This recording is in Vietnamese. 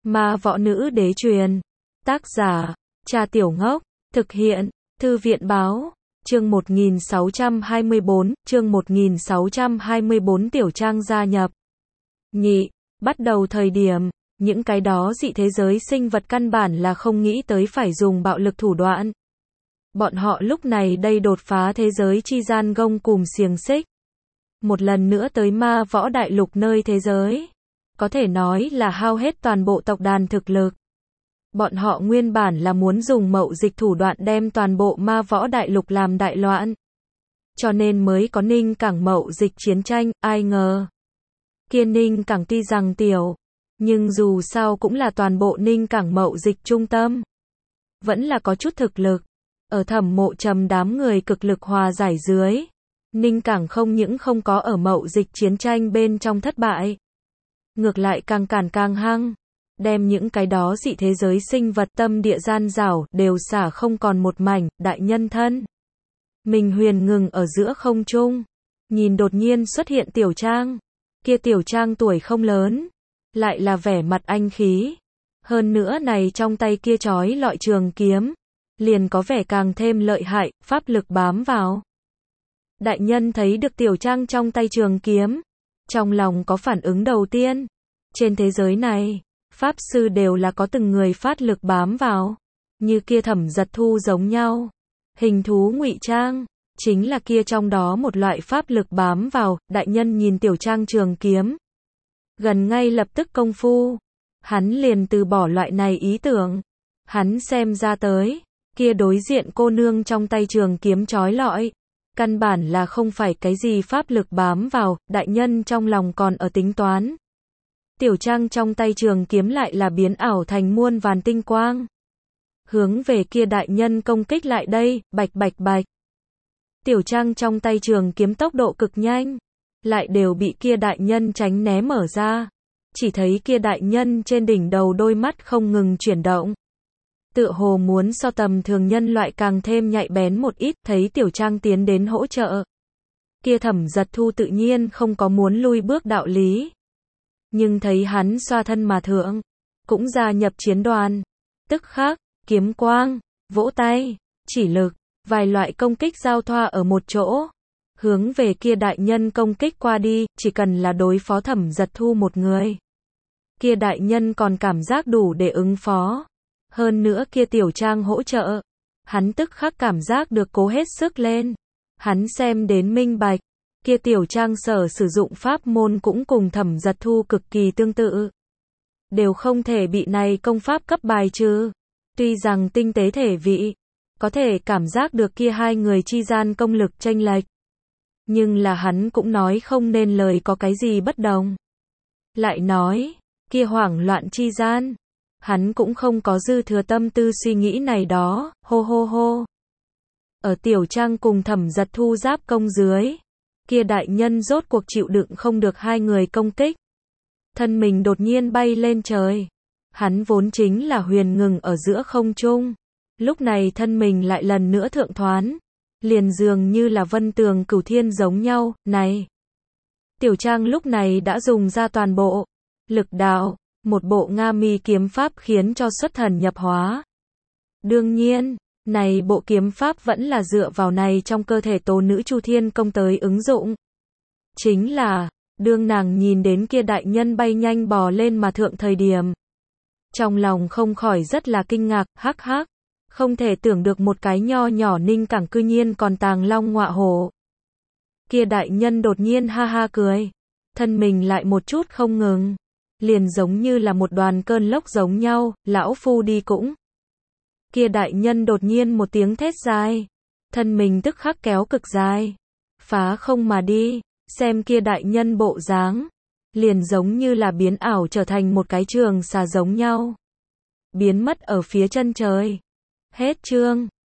Ma võ nữ đế truyền. Tác giả, Cha Tiểu Ngốc. Thực hiện, Thư viện báo. Chương 1624, chương 1624 Tiểu Trang gia nhập. Nhị, bắt đầu thời điểm, những cái đó dị thế giới sinh vật căn bản là không nghĩ tới phải dùng bạo lực thủ đoạn. Bọn họ lúc này đây đột phá thế giới chi gian gông cùm xiềng xích. Một lần nữa tới ma võ đại lục nơi thế giới. Có thể nói là hao hết toàn bộ tộc đàn thực lực. Bọn họ nguyên bản là muốn dùng mậu dịch thủ đoạn đem toàn bộ ma võ đại lục làm đại loạn. Cho nên mới có Ninh Cảng mậu dịch chiến tranh, ai ngờ. Kia Ninh Cảng tuy rằng tiểu, nhưng dù sao cũng là toàn bộ Ninh Cảng mậu dịch trung tâm. Vẫn là có chút thực lực. Ở Thẩm Mộ Trầm đám người cực lực hòa giải dưới. Ninh Cảng không những không có ở mậu dịch chiến tranh bên trong thất bại. Ngược lại càng càn càng hăng. Đem những cái đó dị thế giới sinh vật tâm địa gian rảo đều xả không còn một mảnh, đại nhân thân. Mình huyền ngừng ở giữa không trung. Nhìn đột nhiên xuất hiện Tiểu Trang. Kia Tiểu Trang tuổi không lớn. Lại là vẻ mặt anh khí. Hơn nữa này trong tay kia chói lọi trường kiếm. Liền có vẻ càng thêm lợi hại, pháp lực bám vào. Đại nhân thấy được Tiểu Trang trong tay trường kiếm. Trong lòng có phản ứng đầu tiên. Trên thế giới này, pháp sư đều là có từng người phát lực bám vào. Như kia Thẩm Giật Thu giống nhau. Hình thú ngụy trang, chính là kia trong đó một loại pháp lực bám vào. Đại nhân nhìn Tiểu Trang trường kiếm. Gần ngay lập tức công phu. Hắn liền từ bỏ loại này ý tưởng. Hắn xem ra tới. Kia đối diện cô nương trong tay trường kiếm chói lọi. Căn bản là không phải cái gì pháp lực bám vào, đại nhân trong lòng còn ở tính toán. Tiểu Trang trong tay trường kiếm lại là biến ảo thành muôn vàn tinh quang. Hướng về kia đại nhân công kích lại đây, bạch bạch bạch. Tiểu Trang trong tay trường kiếm tốc độ cực nhanh. Lại đều bị kia đại nhân tránh né mở ra. Chỉ thấy kia đại nhân trên đỉnh đầu đôi mắt không ngừng chuyển động. Tựa hồ muốn so tầm thường nhân loại càng thêm nhạy bén một ít, thấy Tiểu Trang tiến đến hỗ trợ. Kia Thẩm Giật Thu tự nhiên không có muốn lui bước đạo lý. Nhưng thấy hắn xoa thân mà thượng, cũng gia nhập chiến đoàn. Tức khắc, kiếm quang, vỗ tay, chỉ lực, vài loại công kích giao thoa ở một chỗ. Hướng về kia đại nhân công kích qua đi, chỉ cần là đối phó Thẩm Giật Thu một người. Kia đại nhân còn cảm giác đủ để ứng phó. Hơn nữa kia Tiểu Trang hỗ trợ. Hắn tức khắc cảm giác được cố hết sức lên. Hắn xem đến minh bạch. Kia Tiểu Trang sử dụng pháp môn cũng cùng Thẩm Giật Thu cực kỳ tương tự. Đều không thể bị này công pháp cấp bài trừ. Tuy rằng tinh tế thể vị. Có thể cảm giác được kia hai người chi gian công lực chênh lệch. Nhưng là hắn cũng nói không nên lời có cái gì bất đồng. Lại nói. Kia hoảng loạn chi gian. Hắn cũng không có dư thừa tâm tư suy nghĩ này đó, hô hô hô. Ở Tiểu Trang cùng Thẩm Giật Thu giáp công dưới. Kia đại nhân rốt cuộc chịu đựng không được hai người công kích. Thân mình đột nhiên bay lên trời. Hắn vốn chính là huyền ngừng ở giữa không trung. Lúc này thân mình lại lần nữa thượng thoán. Liền dường như là vân tường cửu thiên giống nhau, này. Tiểu Trang lúc này đã dùng ra toàn bộ lực đạo. Một bộ Nga mi kiếm pháp khiến cho xuất thần nhập hóa. Đương nhiên, này bộ kiếm pháp vẫn là dựa vào này trong cơ thể tố nữ Chu Thiên công tới ứng dụng. Chính là, đương nàng nhìn đến kia đại nhân bay nhanh bò lên mà thượng thời điểm. Trong lòng không khỏi rất là kinh ngạc, hắc hắc. Không thể tưởng được một cái nho nhỏ Ninh Cảng cư nhiên còn tàng long ngọa hổ. Kia đại nhân đột nhiên ha ha cười. Thân mình lại một chút không ngừng. Liền giống như là một đoàn cơn lốc giống nhau, lão phu đi cũng. Kia đại nhân đột nhiên một tiếng thét dài. Thân mình tức khắc kéo cực dài. Phá không mà đi, xem kia đại nhân bộ dáng. Liền giống như là biến ảo trở thành một cái trường xà giống nhau. Biến mất ở phía chân trời. Hết chương.